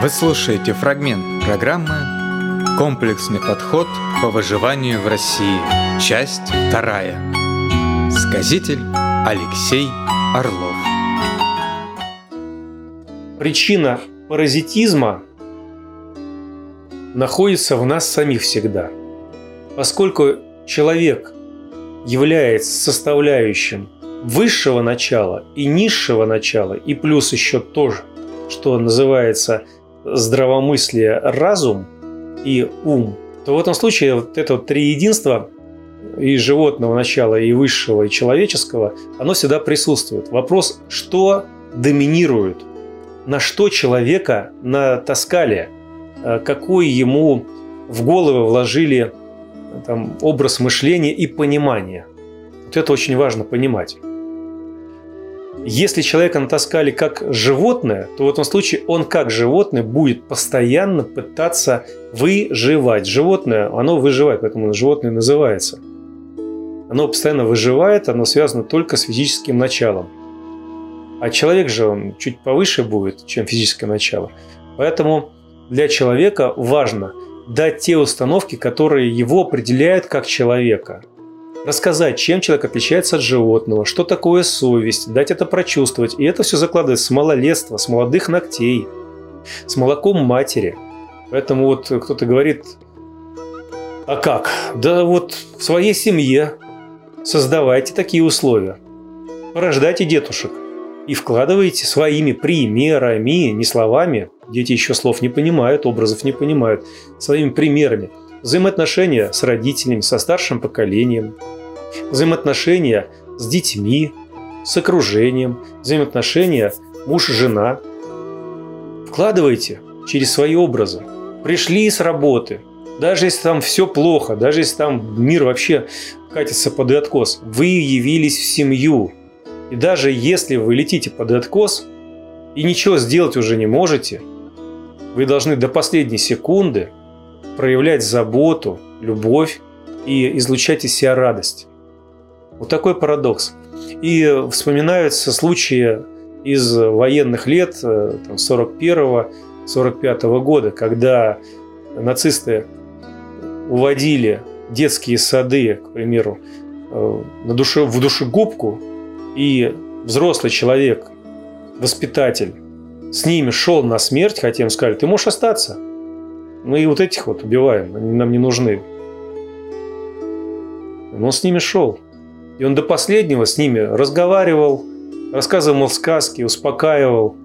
Вы слушаете фрагмент программы «Комплексный подход по выживанию в России». Часть 2. Сказитель Алексей Орлов. Причина паразитизма находится в нас самих всегда. Поскольку человек является составляющим высшего начала и низшего начала, и плюс еще тоже, что называется здравомыслие, разум и ум, то в этом случае вот это вот триединство и животного начала, и высшего, и человеческого, оно всегда присутствует. Вопрос, что доминирует, на что человека натаскали, какой ему в голову вложили там, образ мышления и понимания. Вот это очень важно понимать. Если человека натаскали как животное, то в этом случае он как животное будет постоянно пытаться выживать. Животное, оно выживает, поэтому животное называется. Оно постоянно выживает, оно связано только с физическим началом. А человек же, он чуть повыше будет, чем физическое начало. Поэтому для человека важно дать те установки, которые его определяют как человека. Рассказать, чем человек отличается от животного, что такое совесть, дать это прочувствовать. И это все закладывается с малолетства, с молодых ногтей, с молоком матери. Поэтому вот кто-то говорит, а как? Да вот в своей семье создавайте такие условия. Порождайте детушек и вкладывайте своими примерами, не словами. Дети еще слов не понимают, образов не понимают. Своими примерами. Взаимоотношения с родителями, со старшим поколением, взаимоотношения с детьми, с окружением, взаимоотношения муж-жена. Вкладывайте через свои образы. Пришли с работы, даже если там все плохо, даже если там мир вообще катится под откос, вы явились в семью. И даже если вы летите под откос и ничего сделать уже не можете, вы должны до последней секунды проявлять заботу, любовь и излучать из себя радость. Вот такой парадокс. И вспоминаются случаи из военных лет 41-45 года, когда нацисты уводили детские сады, к примеру, в душегубку, и взрослый человек, воспитатель, с ними шел на смерть, хотя им сказали, ты можешь остаться. Мы и вот этих вот убиваем, они нам не нужны. Но он с ними шел. И он до последнего с ними разговаривал, рассказывал сказки, успокаивал.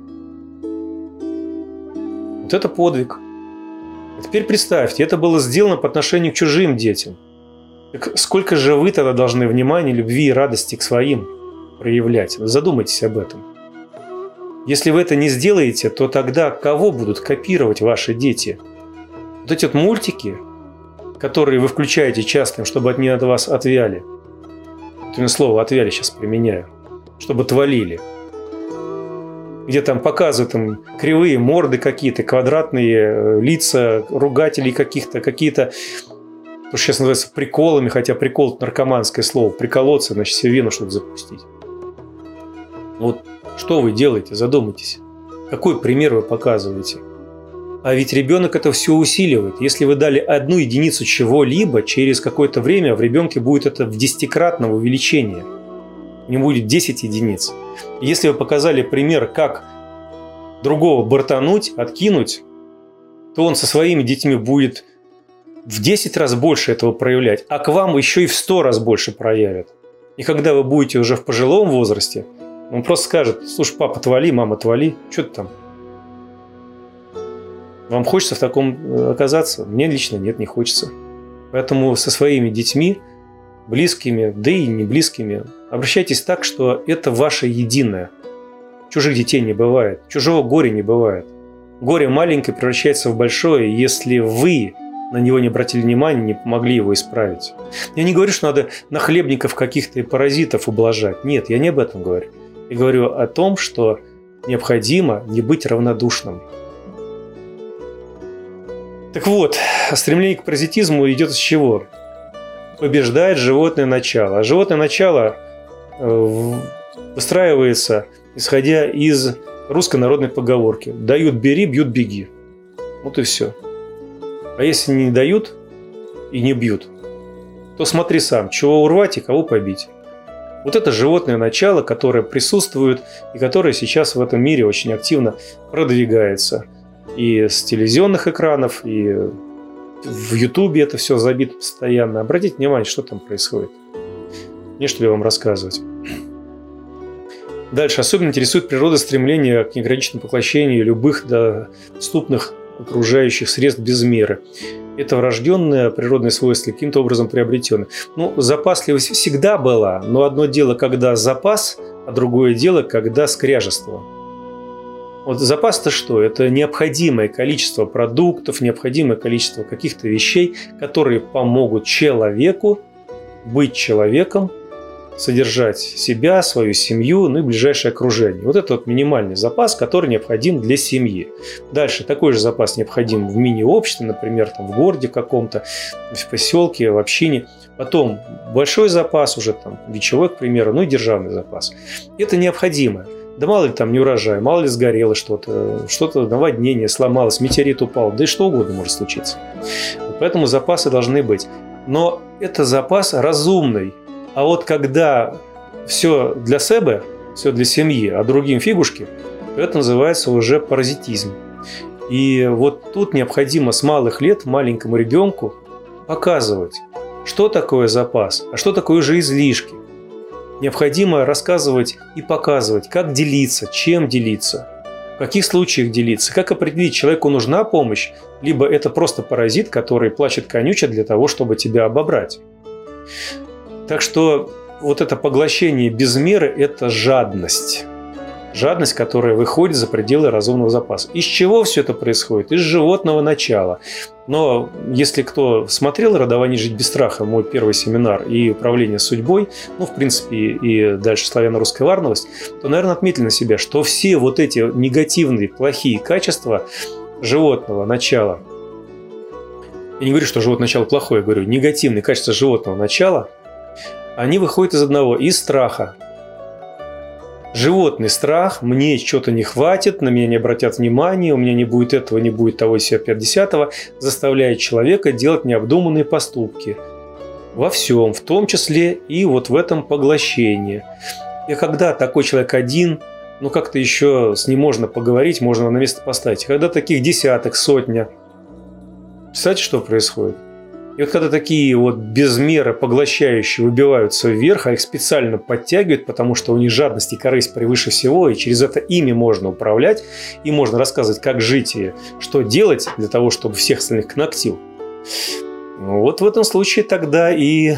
Вот это подвиг. А теперь представьте, это было сделано по отношению к чужим детям. Так сколько же вы тогда должны внимания, любви и радости к своим проявлять? Задумайтесь об этом. Если вы это не сделаете, то тогда кого будут копировать ваши дети? Вот эти вот мультики, которые вы включаете часто, чтобы они от вас отвяли. Это слово «отвяли» сейчас применяю. Чтобы отвалили. Где там показывают там, кривые морды какие-то, квадратные лица ругателей каких-то, какие-то, что сейчас называется приколами, хотя прикол – наркоманское слово. Приколоться, значит, себе вену что-то запустить. Вот что вы делаете? Задумайтесь. Какой пример вы показываете? А ведь ребенок это все усиливает. Если вы дали 1 единицу чего-либо, через какое-то время в ребенке будет это в 10-кратном увеличении. У него будет 10 единиц. Если вы показали пример, как другого бортануть, откинуть, то он со своими детьми будет в 10 раз больше этого проявлять, а к вам еще и в 100 раз больше проявят. И когда вы будете уже в пожилом возрасте, он просто скажет, слушай, папа, отвали, мама, отвали, что ты там? Вам хочется в таком оказаться? Мне лично нет, не хочется. Поэтому со своими детьми, близкими, да и не близкими, обращайтесь так, что это ваше единое. Чужих детей не бывает, чужого горя не бывает. Горе маленькое превращается в большое, если вы на него не обратили внимания, не помогли его исправить. Я не говорю, что надо нахлебников каких-то и паразитов ублажать. Нет, я не об этом говорю. Я говорю о том, что необходимо не быть равнодушным. Так вот, стремление к паразитизму идет из чего? Побеждает животное начало. А животное начало выстраивается, исходя из русской народной поговорки. Дают – бери, бьют – беги. Вот и все. А если не дают и не бьют, то смотри сам, чего урвать и кого побить. Вот это животное начало, которое присутствует и которое сейчас в этом мире очень активно продвигается. И с телевизионных экранов, и в Ютубе это все забито постоянно. Обратите внимание, что там происходит. Не что я вам рассказывать. Дальше. Особенно интересует природа стремления к неограниченному поглощению любых доступных окружающих средств без меры. Это врожденное природное свойство, каким-то образом приобретенное. Запасливость всегда была, но одно дело, когда запас, а другое дело, когда скряжество. Вот запас-то что? Это необходимое количество продуктов, необходимое количество каких-то вещей, которые помогут человеку быть человеком, содержать себя, свою семью, и ближайшее окружение. Вот это минимальный запас, который необходим для семьи. Дальше такой же запас необходим в мини-обществе, например, в городе каком-то, в поселке, в общине. Потом большой запас уже вечевой, к примеру, и державный запас. Это необходимо. Да мало ли не урожай, мало ли сгорело что-то наводнение, сломалось, метеорит упал, да и что угодно может случиться. Поэтому запасы должны быть. Но это запас разумный. А вот когда все для себя, все для семьи, а другим фигушки, то это называется уже паразитизм. И вот тут необходимо с малых лет маленькому ребенку показывать, что такое запас, а что такое же излишки. Необходимо рассказывать и показывать, как делиться, чем делиться, в каких случаях делиться, как определить, человеку нужна помощь, либо это просто паразит, который плачет конючат для того, чтобы тебя обобрать. Так что вот это поглощение без меры – это жадность. Жадность, которая выходит за пределы разумного запаса. Из чего все это происходит? Из животного начала. Но если кто смотрел «Родование жить без страха», мой первый семинар, и «Управление судьбой», в принципе, и дальше «Славяно-русская варновость», то, наверное, отметили на себя, что все вот эти негативные, плохие качества животного начала, я не говорю, что животное начало плохое, я говорю, негативные качества животного начала, они выходят из одного, из страха. Животный страх, мне что-то не хватит, на меня не обратят внимания, у меня не будет этого, не будет того, сего, 50-го, заставляет человека делать необдуманные поступки. Во всем, в том числе и вот в этом поглощении. И когда такой человек один, как-то еще с ним можно поговорить, можно на место поставить. Когда таких десяток, сотня, представляете, что происходит? И вот когда такие без меры поглощающие выбиваются вверх, а их специально подтягивают, потому что у них жадность и корысть превыше всего, и через это ими можно управлять, и можно рассказывать, как жить и что делать для того, чтобы всех остальных кнактил. Вот в этом случае тогда и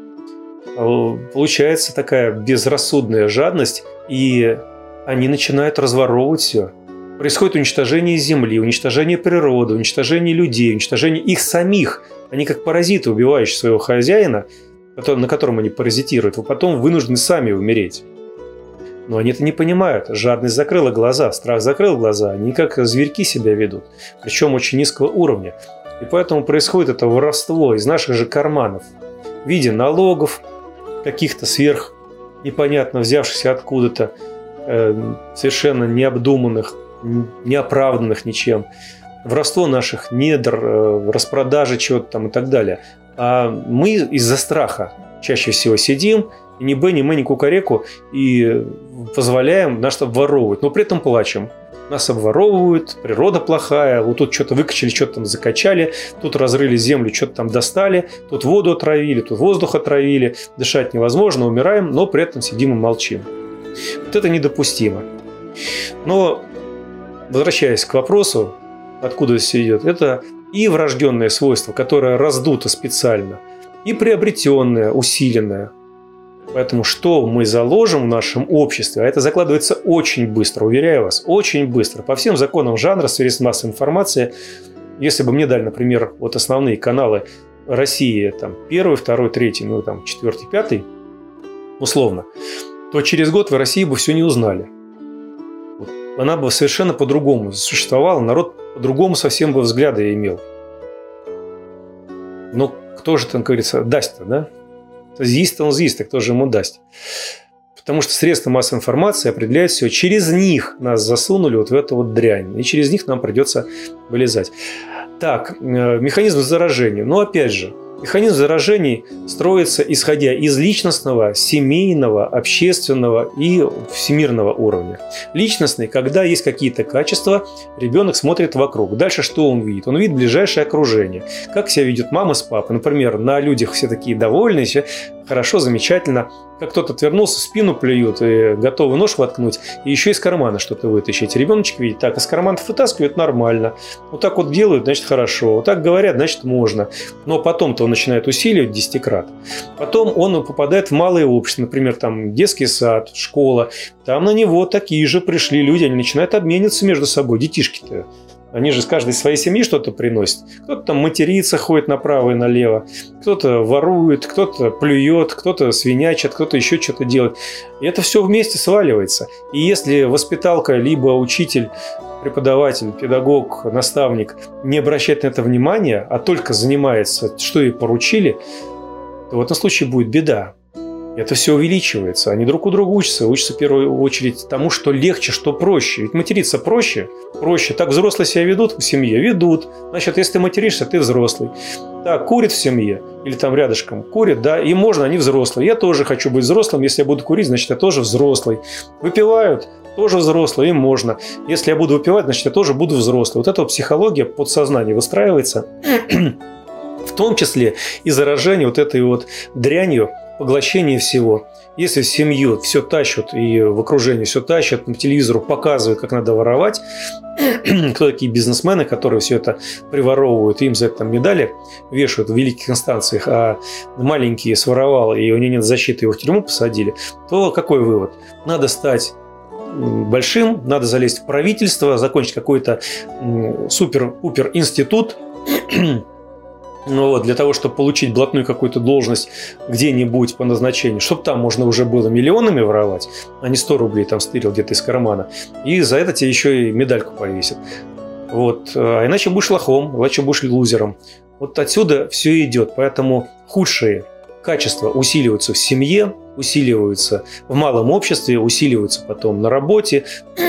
получается такая безрассудная жадность, и они начинают разворовывать все. Происходит уничтожение земли, уничтожение природы, уничтожение людей, уничтожение их самих. Они как паразиты, убивающие своего хозяина, на котором они паразитируют, а потом вынуждены сами умереть. Но они это не понимают. Жадность закрыла глаза, страх закрыл глаза. Они как зверьки себя ведут, причем очень низкого уровня. И поэтому происходит это воровство из наших же карманов в виде налогов, каких-то сверх непонятно взявшихся откуда-то, совершенно необдуманных, неоправданных ничем. Воровство наших недр, распродажи чего-то и так далее. А мы из-за страха чаще всего сидим, и ни б, ни мы, ни кукареку, и позволяем нас обворовывать, но при этом плачем. Нас обворовывают, природа плохая, вот тут что-то выкачали, что-то закачали, тут разрыли землю, что-то достали, тут воду отравили, тут воздух отравили, дышать невозможно, умираем, но при этом сидим и молчим. Вот это недопустимо. Но, возвращаясь к вопросу, откуда все идет, это и врожденное свойство, которое раздуто специально, и приобретенное, усиленное. Поэтому что мы заложим в нашем обществе, а это закладывается очень быстро, уверяю вас, очень быстро. По всем законам жанра, средств массовой информации, если бы мне дали, например, основные каналы России, 1, 2, 3, 4, 5, условно, то через год в России бы все не узнали. Она бы совершенно по-другому существовала, народ по-другому совсем бы взгляды имел. Но кто же там, как говорится, даст-то, да? З'їсть он з'їсть, а кто же ему даст? Потому что средства массовой информации определяют все. Через них нас засунули вот в эту вот дрянь. И через них нам придется вылезать. Так, механизм заражения. Но опять же, механизм заражений строится исходя из личностного, семейного, общественного и всемирного уровня. Личностный, когда есть какие-то качества, ребенок смотрит вокруг. Дальше что он видит? Он видит ближайшее окружение. Как себя ведет мама с папой. Например, на людях все такие довольные, все хорошо, замечательно. Как кто-то отвернулся, в спину плюют, и готовы нож воткнуть, и еще из кармана что-то вытащить. Ребеночек видит, так, из карманов вытаскивают, нормально. Вот так вот делают, значит, хорошо. Вот так говорят, значит, можно. Но потом-то он начинает усиливать 10-крат. Потом он попадает в малое общество, например, там детский сад, школа. Там на него такие же пришли люди, они начинают обмениваться между собой, детишки-то. Они же с каждой своей семьи что-то приносят. Кто-то там матерится, ходит направо и налево. Кто-то ворует, кто-то плюет, кто-то свинячит, кто-то еще что-то делает. И это все вместе сваливается. И если воспиталка, либо учитель, преподаватель, педагог, наставник не обращает на это внимания, а только занимается, что ей поручили, то в этом случае будет беда. Это все увеличивается. Они друг у друга учатся в первую очередь тому, что легче, что проще. Ведь материться проще. Так взрослые себя ведут в семье? Ведут. Значит, если ты материшься, ты взрослый. Так, курит в семье, или там рядышком курит, да, и можно, они взрослые. Я тоже хочу быть взрослым. Если я буду курить, значит, я тоже взрослый. Выпивают, тоже взрослый, им можно. Если я буду выпивать, значит, я тоже буду взрослый. Вот эта вот психология подсознания выстраивается, в том числе и заражение вот этой вот дрянью, поглощение всего. Если в семью все тащат и в окружении все тащат, по телевизору показывают, как надо воровать, кто такие бизнесмены, которые все это приворовывают, им за это там медали вешают в великих инстанциях, а маленький своровал, и у него нет защиты, его в тюрьму посадили, то какой вывод? Надо стать большим, надо залезть в правительство, закончить какой-то супер-пупер институт, ну вот, для того, чтобы получить блатную какую-то должность где-нибудь по назначению, чтобы там можно уже было миллионами воровать, а не 100 рублей там стырил где-то из кармана. И за это тебе еще и медальку повесят. Вот. А иначе будешь лохом, иначе будешь лузером. Вот отсюда все идет. Поэтому худшие качества усиливаются в семье, усиливаются в малом обществе, усиливаются потом на работе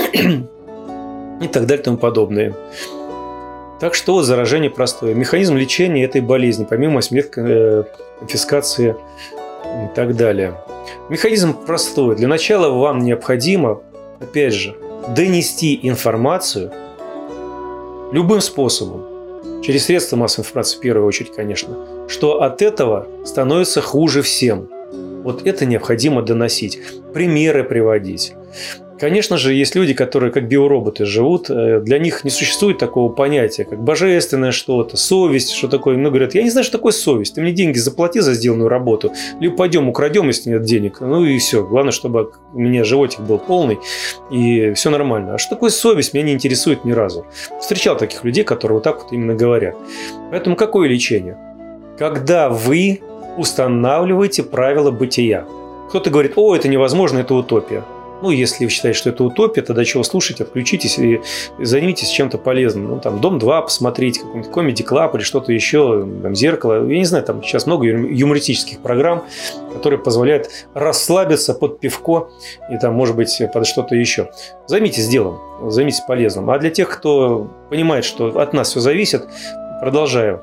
и так далее и тому подобное. Так что вот заражение простое. Механизм лечения этой болезни, помимо конфискации и так далее. Механизм простой. Для начала вам необходимо, опять же, донести информацию любым способом, через средства массовой информации в первую очередь, конечно, что от этого становится хуже всем. Вот это необходимо доносить, примеры приводить. Конечно же, есть люди, которые как биороботы живут, для них не существует такого понятия, как божественное что-то, совесть, что такое. Ну, говорят, я не знаю, что такое совесть, ты мне деньги заплати за сделанную работу, либо пойдем украдем, если нет денег, ну и все. Главное, чтобы у меня животик был полный, и все нормально. А что такое совесть, меня не интересует ни разу. Встречал таких людей, которые вот так вот именно говорят. Поэтому какое лечение? Когда вы устанавливаете правила бытия. Кто-то говорит, о, это невозможно, это утопия. Ну, если вы считаете, что это утопия, тогда чего слушать, отключитесь и займитесь чем-то полезным. Ну, там, «Дом-2» посмотрите, какой-нибудь «Comedy Club» или что-то еще, там, «Зеркало». Я не знаю, там сейчас много юмористических программ, которые позволяют расслабиться под пивко и, там, может быть, под что-то еще. Займитесь делом, займитесь полезным. А для тех, кто понимает, что от нас все зависит, продолжаю.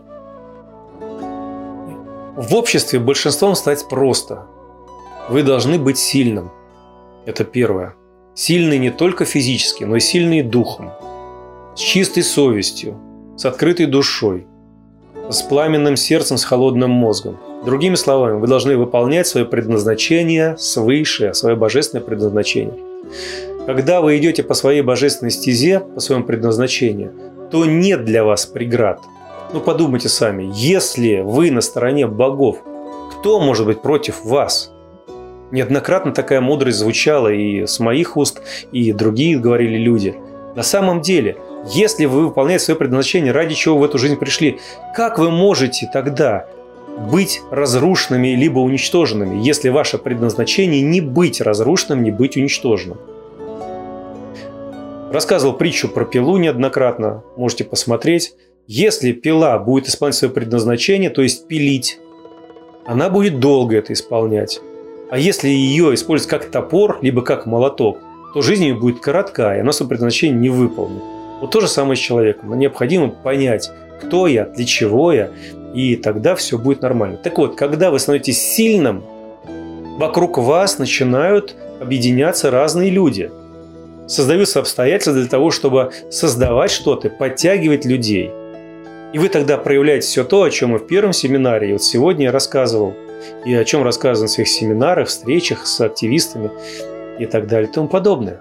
В обществе большинством стать просто. Вы должны быть сильным. Это первое. Сильный не только физически, но и сильный духом. С чистой совестью, с открытой душой, с пламенным сердцем, с холодным мозгом. Другими словами, вы должны выполнять свое предназначение свыше, свое божественное предназначение. Когда вы идете по своей божественной стезе, по своему предназначению, то нет для вас преград. Ну подумайте сами, если вы на стороне богов, кто может быть против вас? Неоднократно такая мудрость звучала и с моих уст, и другие говорили люди. На самом деле, если вы выполняете свое предназначение, ради чего в эту жизнь пришли, как вы можете тогда быть разрушенными либо уничтоженными, если ваше предназначение не быть разрушенным, не быть уничтоженным? Рассказывал притчу про пилу неоднократно, можете посмотреть. Если пила будет исполнять свое предназначение, то есть пилить, она будет долго это исполнять. А если ее использовать как топор, либо как молоток, то жизнь ее будет коротка, и она свое предназначение не выполнит. Вот то же самое с человеком. Нам необходимо понять, кто я, для чего я, и тогда все будет нормально. Так вот, когда вы становитесь сильным, вокруг вас начинают объединяться разные люди. Создаются обстоятельства для того, чтобы создавать что-то, подтягивать людей. И вы тогда проявляете все то, о чем мы в первом семинаре, и вот сегодня я рассказывал, и о чем рассказывал на своих семинарах, встречах с активистами и так далее и тому подобное.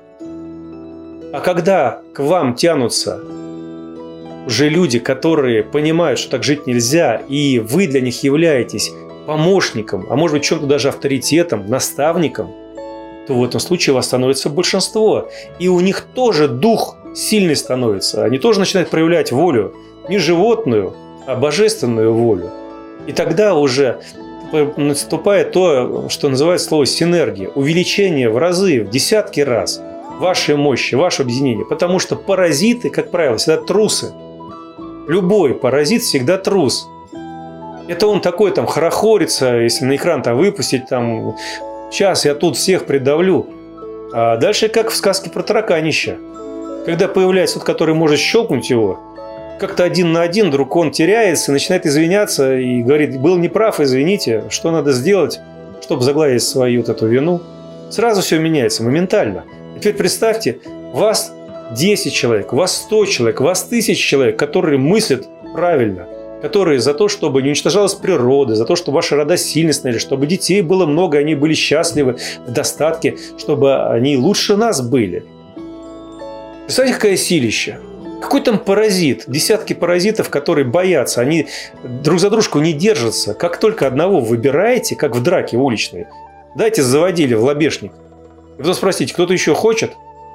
А когда к вам тянутся уже люди, которые понимают, что так жить нельзя, и вы для них являетесь помощником, а может быть, чем-то даже авторитетом, наставником, то в этом случае у вас становится большинство. И у них тоже дух сильный становится. Они тоже начинают проявлять волю. Не животную, а божественную волю. И тогда уже наступает то, что называется слово синергия. Увеличение в разы, в десятки раз вашей мощи, вашего объединения. Потому что паразиты, как правило, всегда трусы. Любой паразит всегда трус. Это он такой там хорохорится, если на экран там выпустить, там, сейчас я тут всех придавлю. А дальше как в сказке про тараканище. Когда появляется тот, который может щелкнуть его, как-то один на один вдруг он теряется, начинает извиняться и говорит: был неправ, извините, что надо сделать, чтобы загладить свою вот эту вину. Сразу все меняется, моментально. А теперь представьте, вас 10 человек, вас 100 человек, вас 1000 человек, которые мыслят правильно, которые за то, чтобы не уничтожалась природа, за то, чтобы ваши рода сильно становились, чтобы детей было много, они были счастливы, в достатке, чтобы они лучше нас были. Представляете, какое силище? Какой там паразит? Десятки паразитов, которые боятся, они друг за дружку не держатся. Как только одного выбираете, как в драке уличной, дайте заводили в лобешник. И потом спросите, кто-то еще хочет?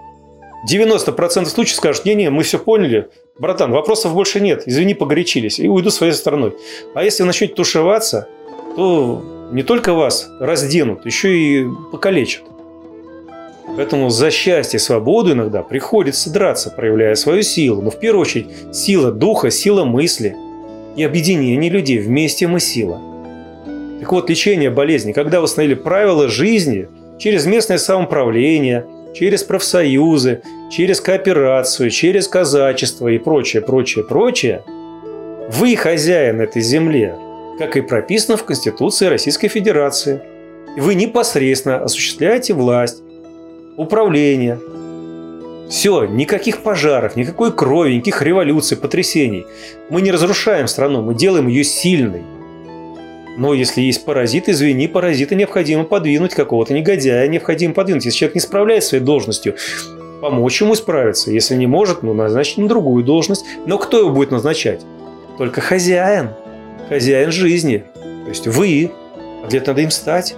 90% случаев скажут: не-не, мы все поняли, братан, вопросов больше нет, извини, погорячились, и уйду своей стороной. А если вы начнете тушеваться, то не только вас разденут, еще и покалечат. Поэтому за счастье и свободу иногда приходится драться, проявляя свою силу. Но в первую очередь сила духа, сила мысли и объединение людей. Вместе мы сила. Так вот, лечение болезней. Когда вы установили правила жизни через местное самоуправление, через профсоюзы, через кооперацию, через казачество и прочее, прочее, прочее, вы хозяин этой земли, как и прописано в Конституции Российской Федерации. И вы непосредственно осуществляете власть, управление. Все, никаких пожаров, никакой крови, никаких революций, потрясений. Мы не разрушаем страну, мы делаем ее сильной. Но если есть паразит, извини, паразита необходимо подвинуть, какого-то негодяя необходимо подвинуть. Если человек не справляется своей должностью, помочь ему справиться. Если не может, назначить на другую должность. Но кто его будет назначать? Только хозяин. Хозяин жизни. То есть вы. А для этого надо им стать.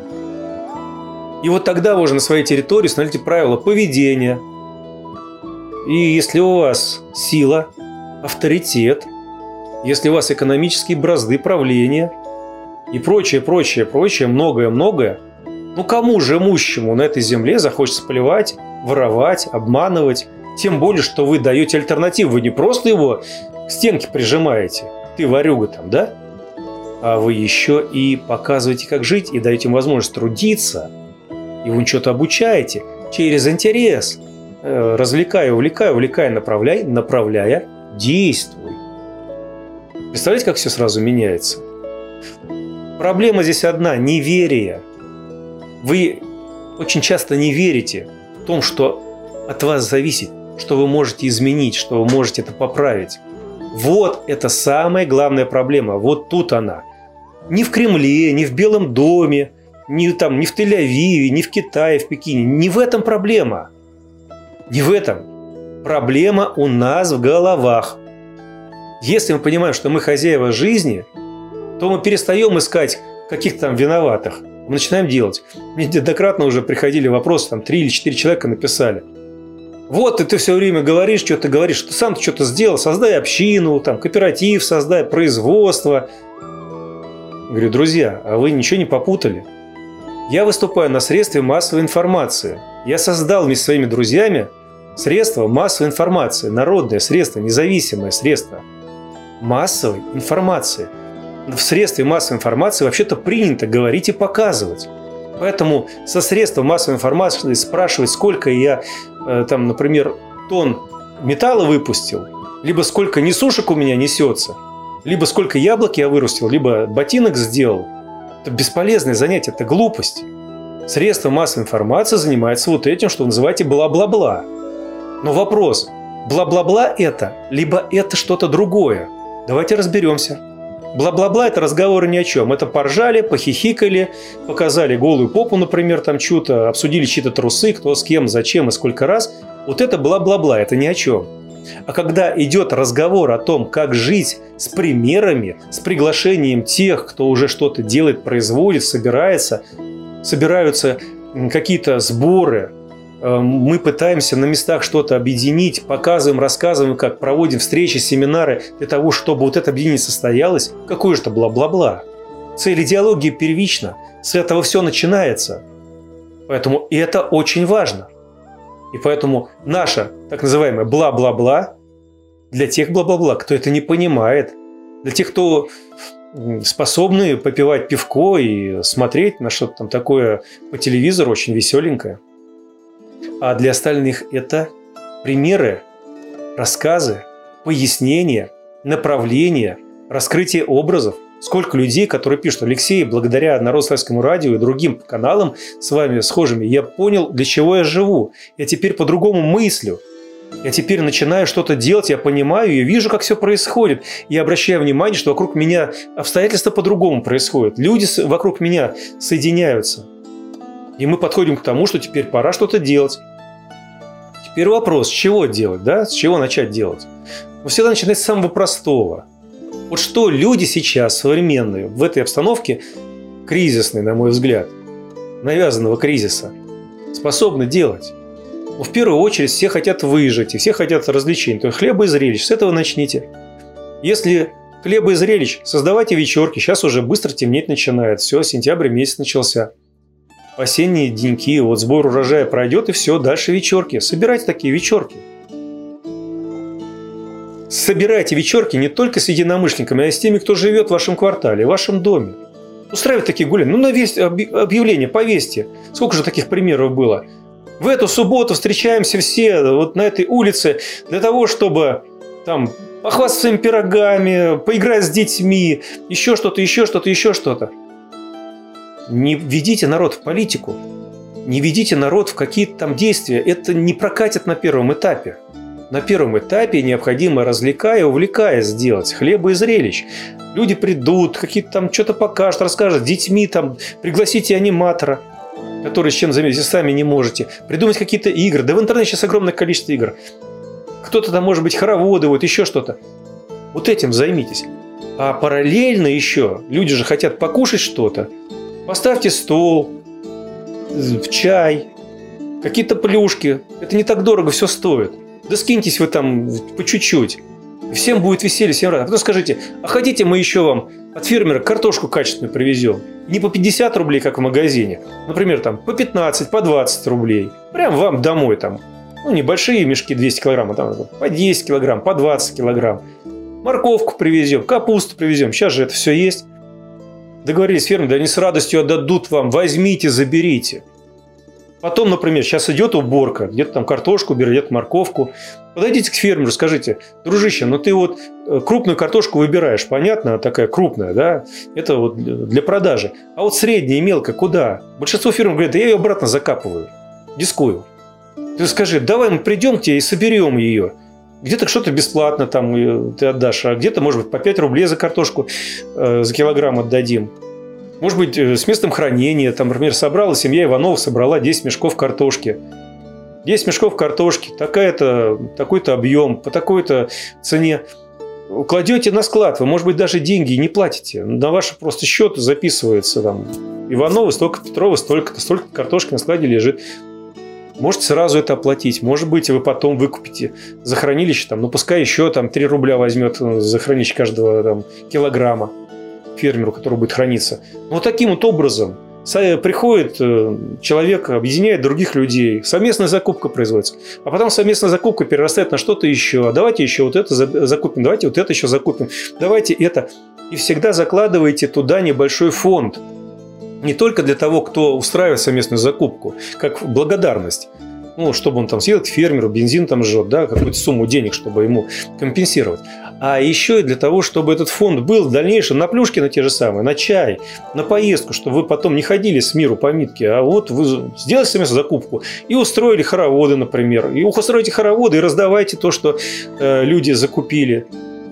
И вот тогда вы уже на своей территории установите правила поведения. И если у вас сила, авторитет, если у вас экономические бразды правления и прочее, прочее, прочее, многое-многое, кому же имущему на этой земле захочется плевать, воровать, обманывать? Тем более, что вы даете альтернативу. Вы не просто его к стенке прижимаете, ты ворюга там, да? А вы еще и показываете, как жить, и даете ему возможность трудиться. И вы что-то обучаете через интерес. Развлекая, увлекая, направляя, действуй. Представляете, как все сразу меняется? Проблема здесь одна – неверие. Вы очень часто не верите в том, что от вас зависит, что вы можете изменить, что вы можете это поправить. Вот это самая главная проблема. Вот тут она. Не в Кремле, не в Белом доме, не в Тель-Авиве, не в Китае, в Пекине. Не в этом проблема. Не в этом. Проблема у нас в головах. Если мы понимаем, что мы хозяева жизни, то мы перестаем искать каких-то там виноватых. Мы начинаем делать. Мне неоднократно уже приходили вопросы, 3 или 4 человека написали. Вот, и ты все время говоришь, что ты говоришь, ты сам что-то сделал, создай общину, кооператив, создай производство. Говорю: друзья, а вы ничего не попутали? Я выступаю на средстве массовой информации. Я создал вместе со своими друзьями средства массовой информации, народное средство, независимое средство массовой информации. В средстве массовой информации вообще-то принято говорить и показывать. Поэтому со средств массовой информации спрашивать, сколько я, там, например, тонн металла выпустил, либо сколько несушек у меня несется, либо сколько яблок я вырастил, либо ботинок сделал, это бесполезное занятие, это глупость. Средства массовой информации занимаются вот этим, что вы называете бла-бла-бла. Но вопрос, бла-бла-бла это, либо это что-то другое? Давайте разберемся. Бла-бла-бла – это разговоры ни о чем. Это поржали, похихикали, показали голую попу, например, там что-то, обсудили чьи-то трусы, кто с кем, зачем и сколько раз. Вот это бла-бла-бла, это ни о чем. А когда идет разговор о том, как жить с примерами, с приглашением тех, кто уже что-то делает, производит, собираются какие-то сборы, мы пытаемся на местах что-то объединить, показываем, рассказываем, как проводим встречи, семинары для того, чтобы вот это объединение состоялось. Какое же это бла-бла-бла? Цель идеологии первична. С этого все начинается. Поэтому это очень важно. И поэтому наше так называемое бла-бла-бла для тех бла-бла-бла, кто это не понимает, для тех, кто способны попивать пивко и смотреть на что-то там такое по телевизору очень веселенькое. А для остальных это примеры, рассказы, пояснения, направления, раскрытие образов. Сколько людей, которые пишут: Алексей, благодаря Народно-славянскому радио и другим каналам с вами схожими, я понял, для чего я живу. Я теперь по-другому мыслю. Я теперь начинаю что-то делать, я понимаю, я вижу, как все происходит. Я обращаю внимание, что вокруг меня обстоятельства по-другому происходят. Люди вокруг меня соединяются. И мы подходим к тому, что теперь пора что-то делать. Теперь вопрос, с чего делать, да? С чего начать делать? Но всегда начинать с самого простого. Вот что люди сейчас, современные, в этой обстановке кризисной, на мой взгляд, навязанного кризиса, способны делать? Ну, в первую очередь, все хотят выжить, и все хотят развлечений. То есть хлеба и зрелищ. С этого начните. Если хлеба и зрелищ, создавайте вечерки. Сейчас уже быстро темнеть начинает. Все, сентябрь месяц начался. Осенние деньки, вот сбор урожая пройдет, и все, дальше вечерки. Собирайте такие вечерки. Собирайте вечерки не только с единомышленниками, а и с теми, кто живет в вашем квартале, в вашем доме. Устраивайте такие гуляния. Ну, объявление повесьте. Сколько же таких примеров было? В эту субботу встречаемся все вот на этой улице для того, чтобы там похвастаться своими пирогами, поиграть с детьми, еще что-то, еще что-то, еще что-то. Не ведите народ в политику, не ведите народ в какие-то там действия. Это не прокатит на первом этапе. На первом этапе необходимо, развлекая, увлекая, сделать хлеба и зрелищ. Люди придут, какие-то там что-то покажут, расскажут, с детьми там, пригласите аниматора, который с чем заметить, если сами не можете. Придумать какие-то игры. Да в интернете сейчас огромное количество игр. Кто-то там, может быть, хороводы, вот еще что-то. Вот этим займитесь. А параллельно еще, люди же хотят покушать что-то. Поставьте стол, чай, какие-то плюшки. Это не так дорого все стоит. Да скиньтесь вы там по чуть-чуть. Всем будет веселье, всем рад. А потом скажите: а хотите, мы еще вам от фермера картошку качественную привезем? Не по 50 рублей, как в магазине. Например, там по 15, по 20 рублей. Прям вам домой там. Ну, небольшие мешки 200 килограмм, а там по 10 килограмм, по 20 килограмм. Морковку привезем, капусту привезем. Сейчас же это все есть. Договорились с фермером, да они с радостью отдадут вам. Возьмите, заберите. Потом, например, сейчас идет уборка, где-то там картошку убирают, где-то морковку. Подойдите к фермеру, скажите: дружище, ну ты вот крупную картошку выбираешь, понятно, такая крупная, да, это вот для продажи. А вот средняя и мелкая куда? Большинство фермеров говорят: да я ее обратно закапываю, дискую. Ты скажи: давай мы придем к тебе и соберем ее. Где-то что-то бесплатно там ты отдашь, а где-то, может быть, по 5 рублей за картошку за килограмм отдадим. Может быть, с местом хранения. Там, например, собрала семья Ивановых, собрала 10 мешков картошки. 10 мешков картошки, такой-то объем, по такой-то цене. Кладете на склад, вы, может быть, даже деньги не платите. На ваш просто счет записывается там: Ивановы столько, Петрова столько-то, столько картошки на складе лежит. Можете сразу это оплатить. Может быть, вы потом выкупите за хранилище, там, ну пускай еще там 3 рубля возьмет за хранилище каждого там килограмма фермеру, который будет храниться. Вот таким вот образом приходит человек, объединяет других людей, совместная закупка производится, а потом совместная закупка перерастает на что-то еще. А давайте еще вот это закупим, давайте вот это еще закупим, давайте это. И всегда закладывайте туда небольшой фонд. Не только для того, кто устраивает совместную закупку, как благодарность. Чтобы он там съел к фермеру, бензин там жжет, да, какую-то сумму денег, чтобы ему компенсировать. А еще и для того, чтобы этот фонд был в дальнейшем на плюшки, на те же самые, на чай, на поездку, чтобы вы потом не ходили с миру по Митке, а вот вы сделали совместную закупку и устроили хороводы, например. И устроите хороводы и раздавайте то, что люди закупили.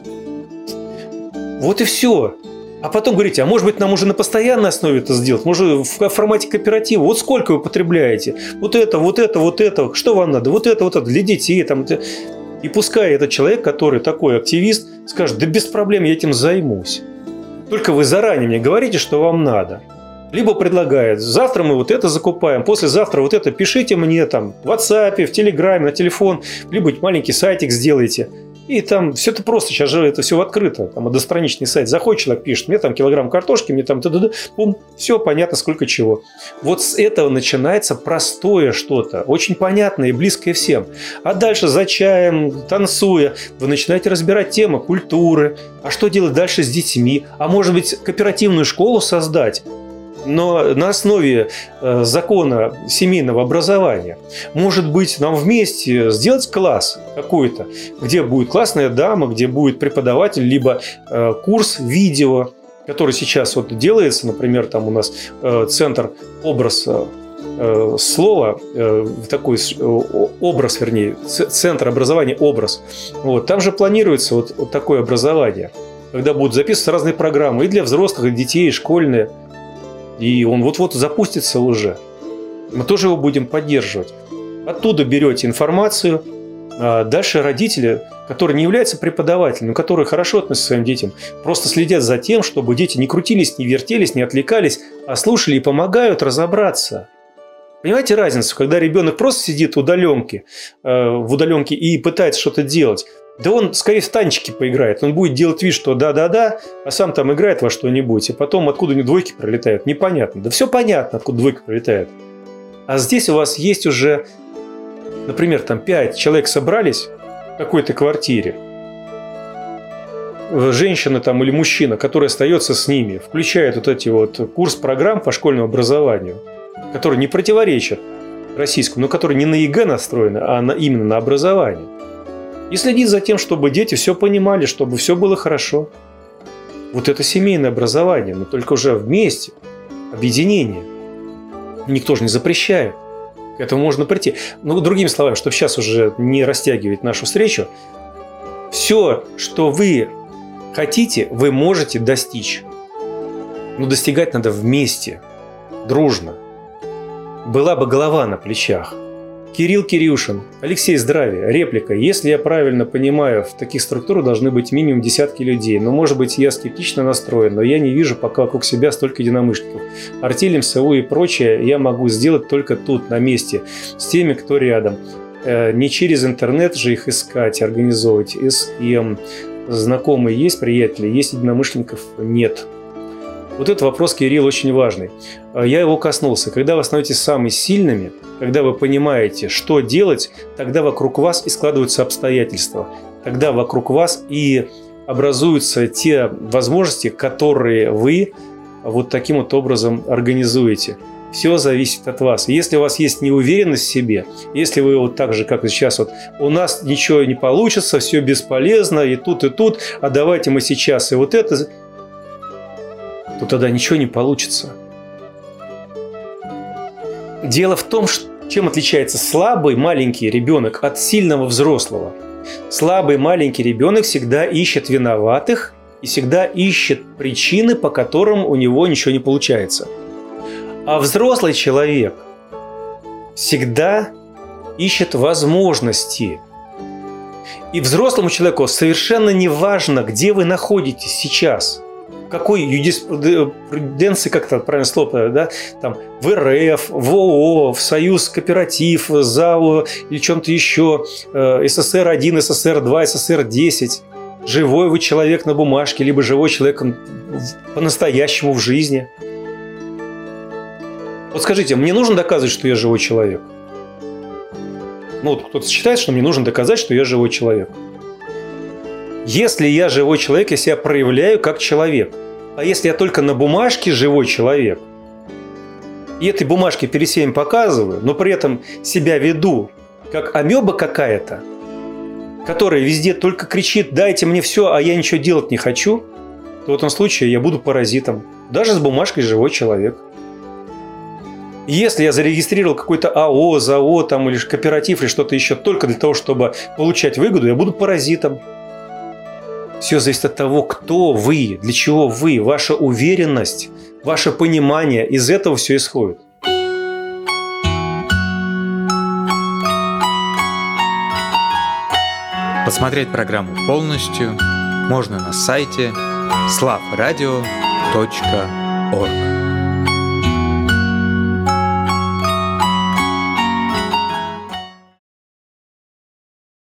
Вот и все. А потом говорите, а может быть, нам уже на постоянной основе это сделать? Может, в формате кооператива? Вот сколько вы потребляете? Вот это. Что вам надо? Вот это для детей. И пускай этот человек, который такой активист, скажет, да без проблем, я этим займусь. Только вы заранее мне говорите, что вам надо. Либо предлагает, завтра мы вот это закупаем, послезавтра вот это пишите мне там в WhatsApp, в Telegram, на телефон, либо маленький сайтик сделайте. И там все это просто, сейчас же это все открыто, там одностраничный сайт, заходит человек, пишет, мне там килограмм картошки, мне там бум, все понятно, сколько чего. Вот с этого начинается простое что-то, очень понятное и близкое всем. А дальше за чаем, танцуя, вы начинаете разбирать темы культуры, а что делать дальше с детьми, а может быть кооперативную школу создать. Но на основе закона семейного образования. Может быть, нам вместе сделать класс какой-то, где будет классная дама, где будет преподаватель, либо курс видео, который сейчас вот делается, например, там у нас центр образ слова, такой образ, вернее, центр образования образ. Вот, там же планируется вот такое образование, когда будут записываться разные программы и для взрослых, и детей, и школьные. И он вот-вот запустится уже. Мы тоже его будем поддерживать. Оттуда берете информацию. А дальше родители, которые не являются преподавателями, но которые хорошо относятся к своим детям, просто следят за тем, чтобы дети не крутились, не вертелись, не отвлекались, а слушали и помогают разобраться. Понимаете разницу, когда ребенок просто сидит в удаленке и пытается что-то делать? Да он скорее в танчики поиграет. Он будет делать вид, что да-да-да, а сам там играет во что-нибудь. И потом откуда у него двойки пролетают? Непонятно. Да все понятно, откуда двойка пролетает. А здесь у вас есть уже, например, там 5 человек собрались в какой-то квартире. Женщина там или мужчина, который остается с ними, включает вот эти вот курс программ по школьному образованию, которые не противоречат российскому, но которые не на ЕГЭ настроены, а именно на образование. И следить за тем, чтобы дети все понимали, чтобы все было хорошо. Вот это семейное образование, но только уже вместе, объединение. Никто же не запрещает. К этому можно прийти. Но другими словами, чтобы сейчас уже не растягивать нашу встречу, все, что вы хотите, вы можете достичь. Но достигать надо вместе, дружно. Была бы голова на плечах. Кирилл Кирюшин, Алексей Здравия, реплика. Если я правильно понимаю, в таких структурах должны быть минимум десятки людей. Но, может быть, я скептично настроен, но я не вижу пока вокруг себя столько единомышленников. Артель, МСУ и прочее я могу сделать только тут, на месте, с теми, кто рядом. Не через интернет же их искать, организовывать. И с кем? Знакомые есть, приятели, есть, единомышленников нет. Вот этот вопрос, Кирилл, очень важный. Я его коснулся. Когда вы становитесь самыми сильными, когда вы понимаете, что делать, тогда вокруг вас и складываются обстоятельства. Тогда вокруг вас и образуются те возможности, которые вы вот таким вот образом организуете. Все зависит от вас. Если у вас есть неуверенность в себе, если вы вот так же, как и сейчас, вот у нас ничего не получится, все бесполезно, и тут, а давайте мы сейчас и вот это, то тогда ничего не получится. Дело в том, чем отличается слабый маленький ребенок от сильного взрослого. Слабый маленький ребенок всегда ищет виноватых и всегда ищет причины, по которым у него ничего не получается. А взрослый человек всегда ищет возможности. И взрослому человеку совершенно не важно, где вы находитесь сейчас. В какой юриспруденции, как это правильно слово, да? Там, в РФ, в ООО, в Союз Кооператив, ЗАО или чем-то еще, СССР-1, СССР-2, СССР-10. Живой вы человек на бумажке, либо живой человек по-настоящему в жизни. Вот скажите, мне нужно доказывать, что я живой человек? Ну, вот кто-то считает, что мне нужно доказать, что я живой человек. Если я живой человек, я себя проявляю как человек. А если я только на бумажке живой человек, и этой бумажки перед всеми показываю, но при этом себя веду как амеба какая-то, которая везде только кричит: дайте мне все, а я ничего делать не хочу, то в этом случае я буду паразитом. Даже с бумажкой живой человек. Если я зарегистрировал какой-то АО, ЗАО там, или кооператив, или что-то еще только для того, чтобы получать выгоду, я буду паразитом. Все зависит от того, кто вы, для чего вы, ваша уверенность, ваше понимание. Из этого все исходит. Посмотреть программу полностью можно на сайте slavradio.org.